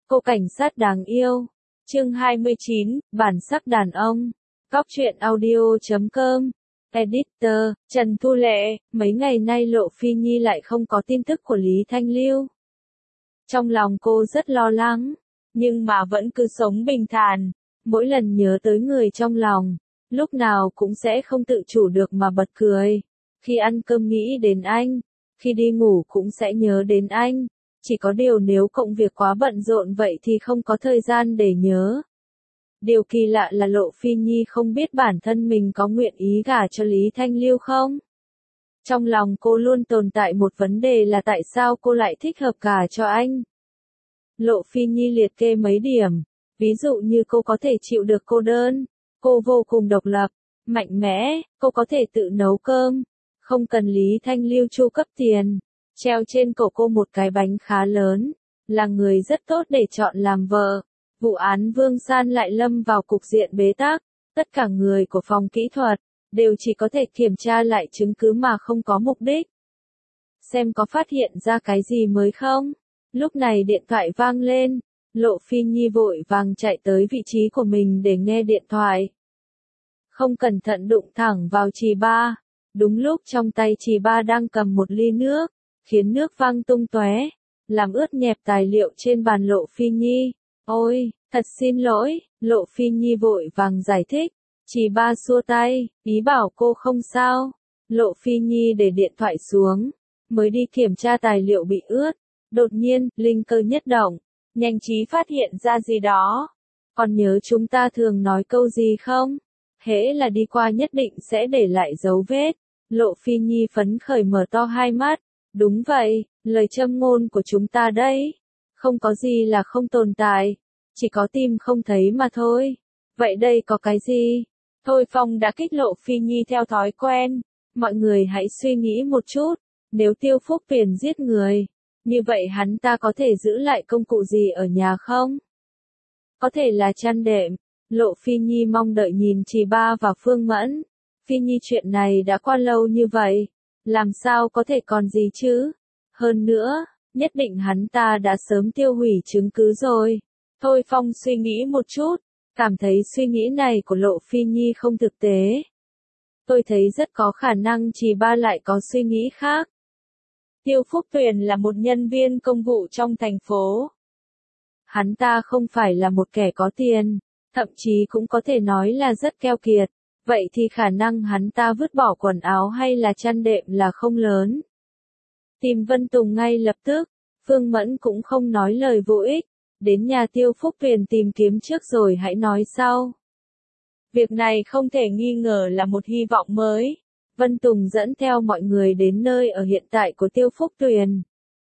Cô cảnh sát đáng yêu. Chương 29, bản sắc đàn ông. Cóc truyện audio.com. Editor, Trần Thu Lệ. Mấy ngày nay Lộ Phi Nhi lại không có tin tức của Lý Thanh Lưu. Trong lòng cô rất lo lắng, nhưng mà vẫn cứ sống bình thản. Mỗi lần nhớ tới người trong lòng, lúc nào cũng sẽ không tự chủ được mà bật cười. Khi ăn cơm nghĩ đến anh, khi đi ngủ cũng sẽ nhớ đến anh. Chỉ có điều nếu công việc quá bận rộn vậy thì không có thời gian để nhớ. Điều kỳ lạ là Lộ Phi Nhi không biết bản thân mình có nguyện ý gả cho Lý Thanh Lưu không. Trong lòng cô luôn tồn tại một vấn đề là tại sao cô lại thích hợp gả cho anh. Lộ Phi Nhi liệt kê mấy điểm, ví dụ như cô có thể chịu được cô đơn, cô vô cùng độc lập, mạnh mẽ, cô có thể tự nấu cơm, không cần Lý Thanh Lưu chu cấp tiền, treo trên cổ cô một cái bánh khá lớn, là người rất tốt để chọn làm vợ. Vụ án Vương San lại lâm vào cục diện bế tắc, tất cả người của phòng kỹ thuật đều chỉ có thể kiểm tra lại chứng cứ mà không có mục đích. Xem có phát hiện ra cái gì mới không? Lúc này điện thoại vang lên, Lộ Phi Nhi vội vàng chạy tới vị trí của mình để nghe điện thoại. Không cẩn thận đụng thẳng vào chì ba. Đúng lúc trong tay chì ba đang cầm một ly nước, khiến nước văng tung tóe, làm ướt nhẹp tài liệu trên bàn Lộ Phi Nhi. Ôi, thật xin lỗi, Lộ Phi Nhi vội vàng giải thích. Chì ba xua tay, ý bảo cô không sao. Lộ Phi Nhi để điện thoại xuống, mới đi kiểm tra tài liệu bị ướt. Đột nhiên, linh cơ nhất động, nhanh trí phát hiện ra gì đó. Còn nhớ chúng ta thường nói câu gì không? Hễ là đi qua nhất định sẽ để lại dấu vết. Lộ Phi Nhi phấn khởi mở to hai mắt. Đúng vậy, lời châm ngôn của chúng ta đấy. Không có gì là không tồn tại, chỉ có tìm không thấy mà thôi. Vậy đây có cái gì? Thôi Phong đã kích Lộ Phi Nhi theo thói quen. Mọi người hãy suy nghĩ một chút, nếu Tiêu Phúc Tuyền giết người, như vậy hắn ta có thể giữ lại công cụ gì ở nhà không? Có thể là chăn đệm. Lộ Phi Nhi mong đợi nhìn Trì Ba và Phương Mẫn. Phi Nhi chuyện này đã qua lâu như vậy, làm sao có thể còn gì chứ? Hơn nữa, nhất định hắn ta đã sớm tiêu hủy chứng cứ rồi. Thôi Phong suy nghĩ một chút, cảm thấy suy nghĩ này của Lộ Phi Nhi không thực tế. Tôi thấy rất có khả năng Trì Ba lại có suy nghĩ khác. Tiêu Phúc Tuyền là một nhân viên công vụ trong thành phố. Hắn ta không phải là một kẻ có tiền, thậm chí cũng có thể nói là rất keo kiệt. Vậy thì khả năng hắn ta vứt bỏ quần áo hay là chăn đệm là không lớn. Tìm Vân Tùng ngay lập tức, Phương Mẫn cũng không nói lời vô ích. Đến nhà Tiêu Phúc Tuyền tìm kiếm trước rồi hãy nói sau. Việc này không thể nghi ngờ là một hy vọng mới. Vân Tùng dẫn theo mọi người đến nơi ở hiện tại của Tiêu Phúc Tuyền.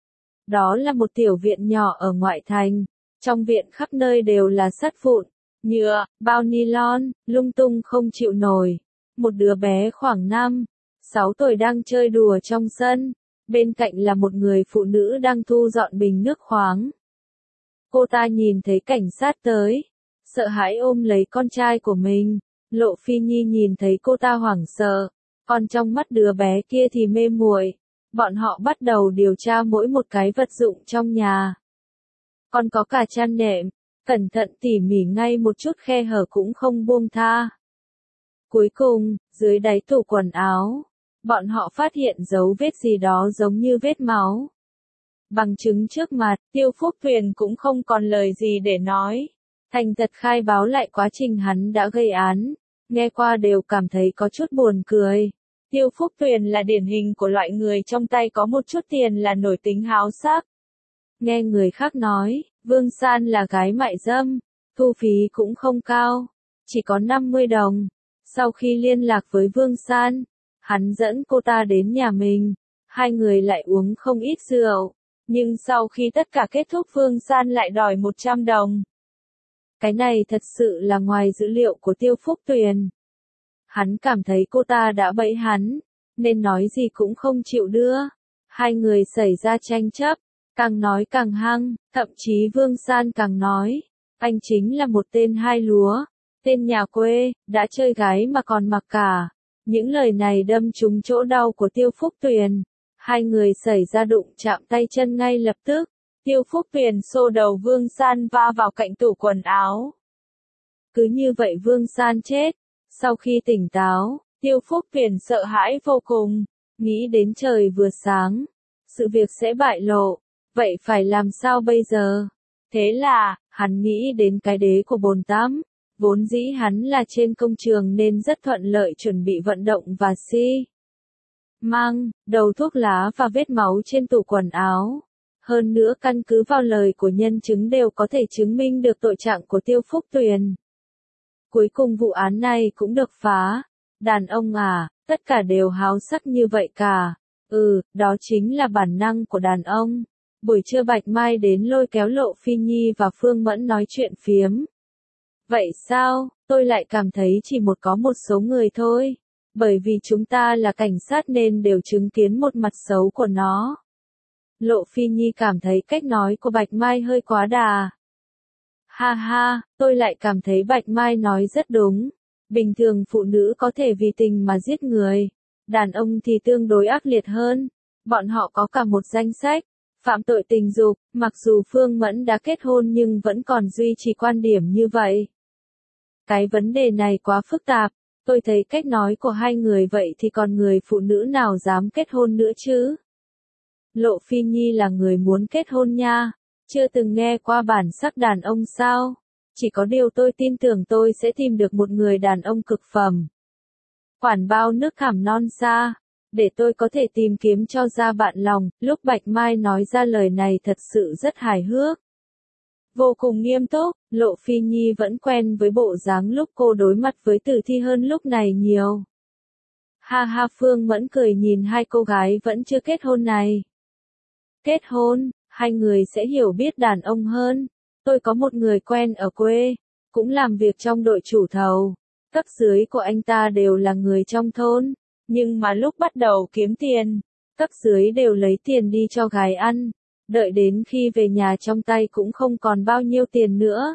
Đó là một tiểu viện nhỏ ở ngoại thành. Trong viện khắp nơi đều là sắt vụn, nhựa, bao nylon, lung tung không chịu nổi. Một đứa bé khoảng 5-6 tuổi đang chơi đùa trong sân. Bên cạnh là một người phụ nữ đang thu dọn bình nước khoáng. Cô ta nhìn thấy cảnh sát tới, sợ hãi ôm lấy con trai của mình. Lộ Phi Nhi nhìn thấy cô ta hoảng sợ, còn trong mắt đứa bé kia thì mê muội. Bọn họ bắt đầu điều tra mỗi một cái vật dụng trong nhà. Còn có cả chăn nệm, cẩn thận tỉ mỉ ngay một chút khe hở cũng không buông tha. Cuối cùng, dưới đáy tủ quần áo, bọn họ phát hiện dấu vết gì đó giống như vết máu. Bằng chứng trước mặt, Tiêu Phúc Tuyền cũng không còn lời gì để nói. Thành thật khai báo lại quá trình hắn đã gây án. Nghe qua đều cảm thấy có chút buồn cười. Tiêu Phúc Tuyền là điển hình của loại người trong tay có một chút tiền là nổi tính háo sắc. Nghe người khác nói, Vương San là gái mại dâm, thu phí cũng không cao, chỉ có 50 đồng. Sau khi liên lạc với Vương San, hắn dẫn cô ta đến nhà mình, hai người lại uống không ít rượu. Nhưng sau khi tất cả kết thúc Vương San lại đòi 100 đồng. Cái này thật sự là ngoài dữ liệu của Tiêu Phúc Tuyền. Hắn cảm thấy cô ta đã bẫy hắn, nên nói gì cũng không chịu đưa. Hai người xảy ra tranh chấp, càng nói càng hăng, thậm chí Vương San càng nói, anh chính là một tên hai lúa, tên nhà quê, đã chơi gái mà còn mặc cả. Những lời này đâm trúng chỗ đau của Tiêu Phúc Tuyền. Hai người xảy ra đụng chạm tay chân ngay lập tức. Tiêu Phúc Tuyền xô đầu Vương San va vào cạnh tủ quần áo. Cứ như vậy Vương San chết. Sau khi tỉnh táo, Tiêu Phúc Tuyền sợ hãi vô cùng, nghĩ đến trời vừa sáng, sự việc sẽ bại lộ, vậy phải làm sao bây giờ? Thế là, hắn nghĩ đến cái đế của bồn tắm, vốn dĩ hắn là trên công trường nên rất thuận lợi chuẩn bị vận động và mang đầu thuốc lá và vết máu trên tủ quần áo. Hơn nữa căn cứ vào lời của nhân chứng đều có thể chứng minh được tội trạng của Tiêu Phúc Tuyền. Cuối cùng vụ án này cũng được phá. Đàn ông à, tất cả đều háo sắc như vậy cả. Đó chính là bản năng của đàn ông. Buổi trưa Bạch Mai đến lôi kéo Lộ Phi Nhi và Phương Mẫn nói chuyện phiếm. Vậy sao, tôi lại cảm thấy chỉ có một số người thôi. Bởi vì chúng ta là cảnh sát nên đều chứng kiến một mặt xấu của nó. Lộ Phi Nhi cảm thấy cách nói của Bạch Mai hơi quá đà. Ha ha, tôi lại cảm thấy Bạch Mai nói rất đúng. Bình thường phụ nữ có thể vì tình mà giết người. Đàn ông thì tương đối ác liệt hơn. Bọn họ có cả một danh sách. Phạm tội tình dục, mặc dù Phương Mẫn đã kết hôn nhưng vẫn còn duy trì quan điểm như vậy. Cái vấn đề này quá phức tạp. Tôi thấy cách nói của hai người vậy thì còn người phụ nữ nào dám kết hôn nữa chứ? Lộ Phi Nhi là người muốn kết hôn nha. Chưa từng nghe qua bản sắc đàn ông sao? Chỉ có điều tôi tin tưởng tôi sẽ tìm được một người đàn ông cực phẩm. Quản bao nước hàm non xa. Để tôi có thể tìm kiếm cho ra bạn lòng. Lúc Bạch Mai nói ra lời này thật sự rất hài hước. Vô cùng nghiêm túc, Lộ Phi Nhi vẫn quen với bộ dáng lúc cô đối mặt với tử thi hơn lúc này nhiều. Ha ha, Phương Mẫn cười nhìn hai cô gái vẫn chưa kết hôn này. Kết hôn, hai người sẽ hiểu biết đàn ông hơn. Tôi có một người quen ở quê, cũng làm việc trong đội chủ thầu. Cấp dưới của anh ta đều là người trong thôn, nhưng mà lúc bắt đầu kiếm tiền, cấp dưới đều lấy tiền đi cho gái ăn. Đợi đến khi về nhà trong tay cũng không còn bao nhiêu tiền nữa.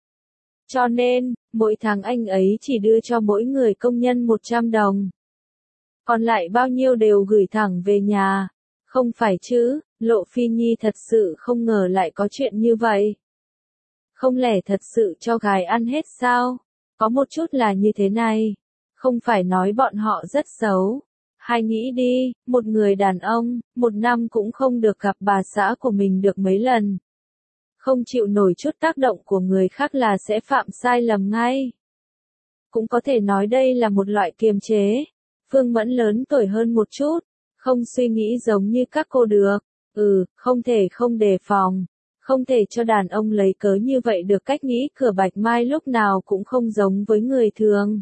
Cho nên, mỗi tháng anh ấy chỉ đưa cho mỗi người công nhân 100 đồng. Còn lại bao nhiêu đều gửi thẳng về nhà. Không phải chứ, Lộ Phi Nhi thật sự không ngờ lại có chuyện như vậy. Không lẽ thật sự cho gái ăn hết sao? Có một chút là như thế này. Không phải nói bọn họ rất xấu. Hay nghĩ đi, một người đàn ông, một năm cũng không được gặp bà xã của mình được mấy lần. Không chịu nổi chút tác động của người khác là sẽ phạm sai lầm ngay. Cũng có thể nói đây là một loại kiềm chế. Phương Mẫn lớn tuổi hơn một chút, không suy nghĩ giống như các cô được. Không thể không đề phòng. Không thể cho đàn ông lấy cớ như vậy được. Cách nghĩ của Bạch Mai lúc nào cũng không giống với người thường.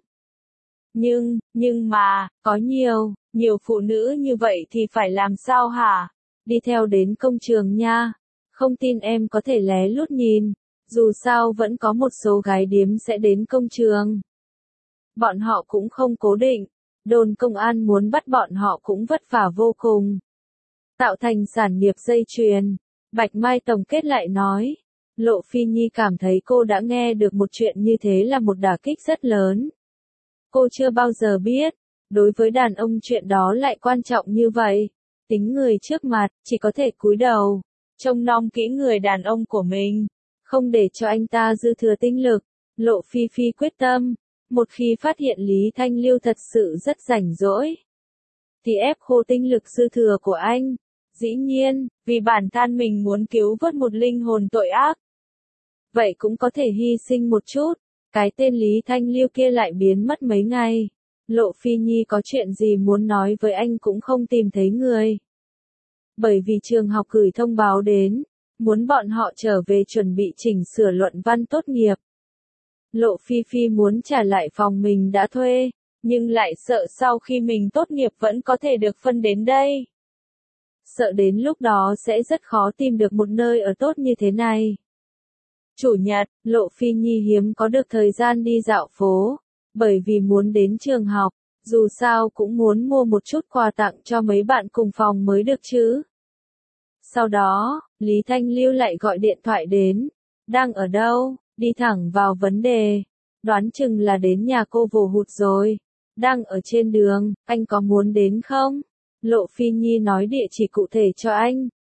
Nhưng mà, có nhiều phụ nữ như vậy thì phải làm sao hả? Đi theo đến công trường nha. Không tin em có thể lé lút nhìn. Dù sao vẫn có một số gái điếm sẽ đến công trường. Bọn họ cũng không cố định. Đồn công an muốn bắt bọn họ cũng vất vả vô cùng. Tạo thành sản nghiệp dây chuyền. Bạch Mai tổng kết lại nói. Lộ Phi Nhi cảm thấy cô đã nghe được một chuyện như thế là một đả kích rất lớn. Cô chưa bao giờ biết, đối với đàn ông chuyện đó lại quan trọng như vậy. Tính người trước mặt, chỉ có thể cúi đầu, trông nom kỹ người đàn ông của mình, không để cho anh ta dư thừa tinh lực. Lộ Phi Phi quyết tâm, một khi phát hiện Lý Thanh Lưu thật sự rất rảnh rỗi, thì ép khô tinh lực dư thừa của anh. Dĩ nhiên, vì bản thân mình muốn cứu vớt một linh hồn tội ác. Vậy cũng có thể hy sinh một chút. Cái tên Lý Thanh Lưu kia lại biến mất mấy ngày. Lộ Phi Nhi có chuyện gì muốn nói với anh cũng không tìm thấy người. Bởi vì trường học gửi thông báo đến, muốn bọn họ trở về chuẩn bị chỉnh sửa luận văn tốt nghiệp. Lộ Phi Phi muốn trả lại phòng mình đã thuê, nhưng lại sợ sau khi mình tốt nghiệp vẫn có thể được phân đến đây. Sợ đến lúc đó sẽ rất khó tìm được một nơi ở tốt như thế này. Chủ nhật, Lộ Phi Nhi hiếm có được thời gian đi dạo phố, bởi vì muốn đến trường học, dù sao cũng muốn mua một chút quà tặng cho mấy bạn cùng phòng mới được chứ. Sau đó, Lý Thanh Lưu lại gọi điện thoại đến. Đang ở đâu? Đi thẳng vào vấn đề. Đoán chừng là đến nhà cô Vồ Hụt rồi. Đang ở trên đường, anh có muốn đến không? Lộ Phi Nhi nói địa chỉ cụ thể cho anh.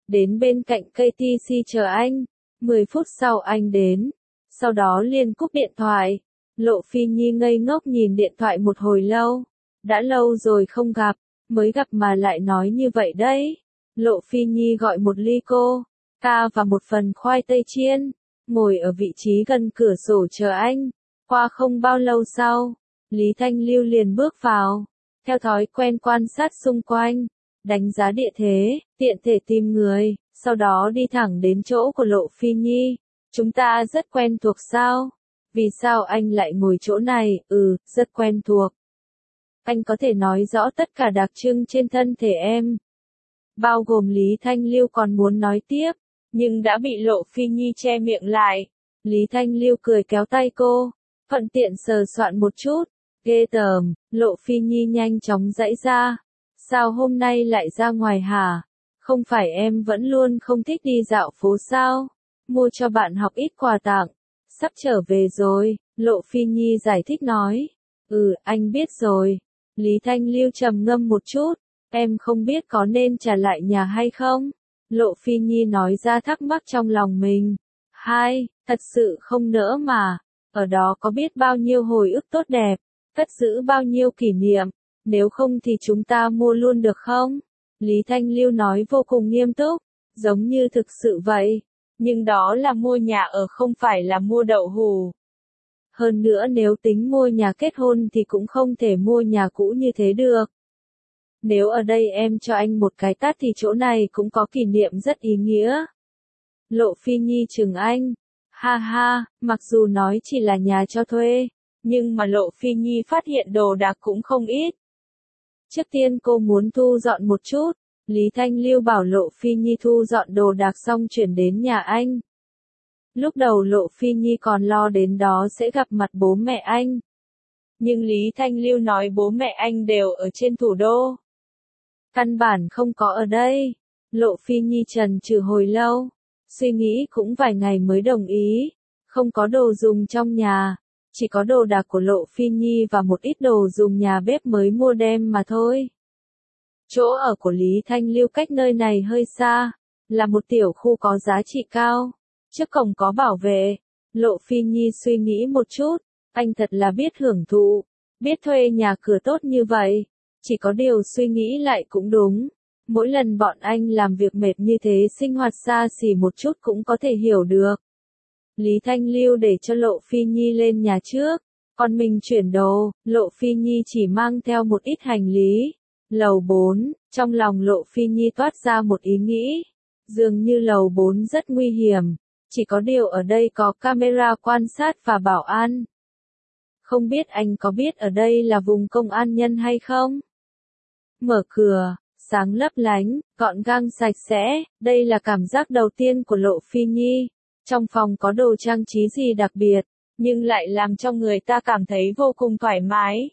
đến bên cạnh KTC chờ anh. 10 phút sau anh đến, sau đó liền cúp điện thoại. Lộ Phi Nhi ngây ngốc nhìn điện thoại một hồi lâu, đã lâu rồi không gặp, mới gặp mà lại nói như vậy đấy. Lộ Phi Nhi gọi một ly coca và một phần khoai tây chiên, ngồi ở vị trí gần cửa sổ chờ anh. Qua không bao lâu sau, Lý Thanh Lưu liền bước vào, theo thói quen quan sát xung quanh, đánh giá địa thế, tiện thể tìm người, sau đó đi thẳng đến chỗ của Lộ Phi Nhi. Chúng ta rất quen thuộc sao? Vì sao anh lại ngồi chỗ này? Rất quen thuộc. Anh có thể nói rõ tất cả đặc trưng trên thân thể em. Bao gồm Lý Thanh Lưu còn muốn nói tiếp, nhưng đã bị Lộ Phi Nhi che miệng lại. Lý Thanh Lưu cười kéo tay cô, thuận tiện sờ soạn một chút. Ghê tởm, Lộ Phi Nhi nhanh chóng giãy ra. Sao hôm nay lại ra ngoài hả? Không phải em vẫn luôn không thích đi dạo phố sao? Mua cho bạn học ít quà tặng. Sắp trở về rồi, Lộ Phi Nhi giải thích nói. Anh biết rồi. Lý Thanh Lưu trầm ngâm một chút. Em không biết có nên trả lại nhà hay không? Lộ Phi Nhi nói ra thắc mắc trong lòng mình. Thật sự không nỡ mà. Ở đó có biết bao nhiêu hồi ức tốt đẹp, cất giữ bao nhiêu kỷ niệm. Nếu không thì chúng ta mua luôn được không? Lý Thanh Lưu nói vô cùng nghiêm túc, giống như thực sự vậy. Nhưng đó là mua nhà ở không phải là mua đậu hù. Hơn nữa nếu tính mua nhà kết hôn thì cũng không thể mua nhà cũ như thế được. Nếu ở đây em cho anh một cái tát thì chỗ này cũng có kỷ niệm rất ý nghĩa. Lộ Phi Nhi chừng anh. Ha ha, mặc dù nói chỉ là nhà cho thuê, nhưng mà Lộ Phi Nhi phát hiện đồ đạc cũng không ít. Trước tiên cô muốn thu dọn một chút. Lý Thanh Lưu bảo Lộ Phi Nhi thu dọn đồ đạc xong chuyển đến nhà anh. Lúc đầu Lộ Phi Nhi còn lo đến đó sẽ gặp mặt bố mẹ anh. Nhưng Lý Thanh Lưu nói bố mẹ anh đều ở trên thủ đô. Căn bản không có ở đây. Lộ Phi Nhi chần chừ hồi lâu, suy nghĩ cũng vài ngày mới đồng ý. Không có đồ dùng trong nhà, chỉ có đồ đạc của Lộ Phi Nhi và một ít đồ dùng nhà bếp mới mua đem mà thôi. Chỗ ở của Lý Thanh Lưu cách nơi này hơi xa, là một tiểu khu có giá trị cao. Trước cổng có bảo vệ. Lộ Phi Nhi suy nghĩ một chút, anh thật là biết hưởng thụ, biết thuê nhà cửa tốt như vậy. Chỉ có điều suy nghĩ lại cũng đúng. Mỗi lần bọn anh làm việc mệt như thế sinh hoạt xa xỉ một chút cũng có thể hiểu được. Lý Thanh Lưu để cho Lộ Phi Nhi lên nhà trước, còn mình chuyển đồ. Lộ Phi Nhi chỉ mang theo một ít hành lý. Lầu 4, trong lòng Lộ Phi Nhi toát ra một ý nghĩ. Dường như lầu 4 rất nguy hiểm, chỉ có điều ở đây có camera quan sát và bảo an. Không biết anh có biết ở đây là vùng công an nhân hay không? Mở cửa, sáng lấp lánh, gọn gàng sạch sẽ, đây là cảm giác đầu tiên của Lộ Phi Nhi. Trong phòng có đồ trang trí gì đặc biệt, nhưng lại làm cho người ta cảm thấy vô cùng thoải mái.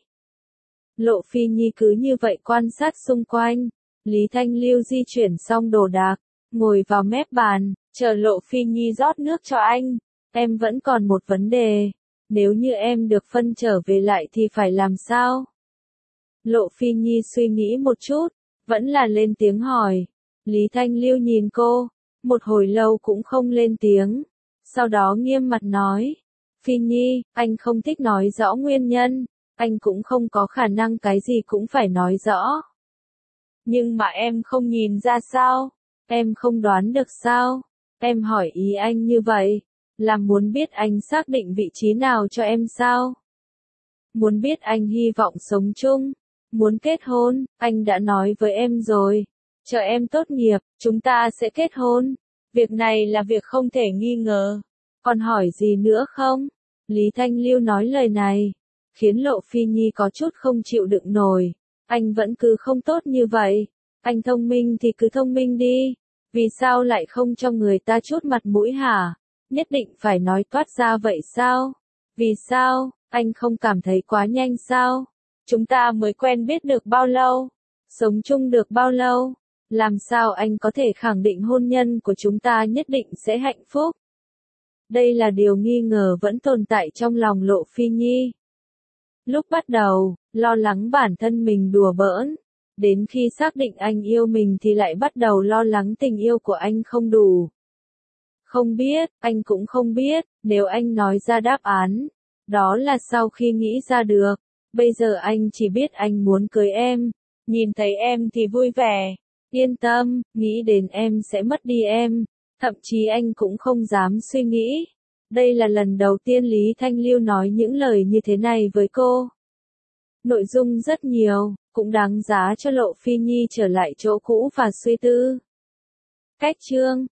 Lộ Phi Nhi cứ như vậy quan sát xung quanh. Lý Thanh Lưu di chuyển xong đồ đạc, ngồi vào mép bàn, chờ Lộ Phi Nhi rót nước cho anh. Em vẫn còn một vấn đề. Nếu như em được phân trở về lại thì phải làm sao? Lộ Phi Nhi suy nghĩ một chút, vẫn là lên tiếng hỏi. Lý Thanh Lưu nhìn cô, một hồi lâu cũng không lên tiếng. Sau đó nghiêm mặt nói. Phi Nhi, anh không thích nói rõ nguyên nhân. Anh cũng không có khả năng cái gì cũng phải nói rõ. Nhưng mà em không nhìn ra sao? Em không đoán được sao? Em hỏi ý anh như vậy, là muốn biết anh xác định vị trí nào cho em sao? Muốn biết anh hy vọng sống chung, muốn kết hôn, anh đã nói với em rồi. Chờ em tốt nghiệp, chúng ta sẽ kết hôn. Việc này là việc không thể nghi ngờ. Còn hỏi gì nữa không? Lý Thanh Lưu nói lời này, khiến Lộ Phi Nhi có chút không chịu đựng nổi. Anh vẫn cứ không tốt như vậy. Anh thông minh thì cứ thông minh đi. Vì sao lại không cho người ta chút mặt mũi hả? Nhất định phải nói toát ra vậy sao? Vì sao? Anh không cảm thấy quá nhanh sao? Chúng ta mới quen biết được bao lâu? Sống chung được bao lâu? Làm sao anh có thể khẳng định hôn nhân của chúng ta nhất định sẽ hạnh phúc? Đây là điều nghi ngờ vẫn tồn tại trong lòng Lộ Phi Nhi. Lúc bắt đầu, lo lắng bản thân mình đùa bỡn, Đến khi xác định anh yêu mình thì lại bắt đầu lo lắng tình yêu của anh không đủ. Không biết, anh cũng không biết, nếu anh nói ra đáp án, đó là sau khi nghĩ ra được. Bây giờ anh chỉ biết anh muốn cưới em, nhìn thấy em thì vui vẻ, yên tâm, nghĩ đến em sẽ mất đi em, thậm chí anh cũng không dám suy nghĩ. Đây là lần đầu tiên Lý Thanh Lưu nói những lời như thế này với cô. Nội dung rất nhiều, cũng đáng giá cho Lộ Phi Nhi trở lại chỗ cũ và suy tư. Cách chương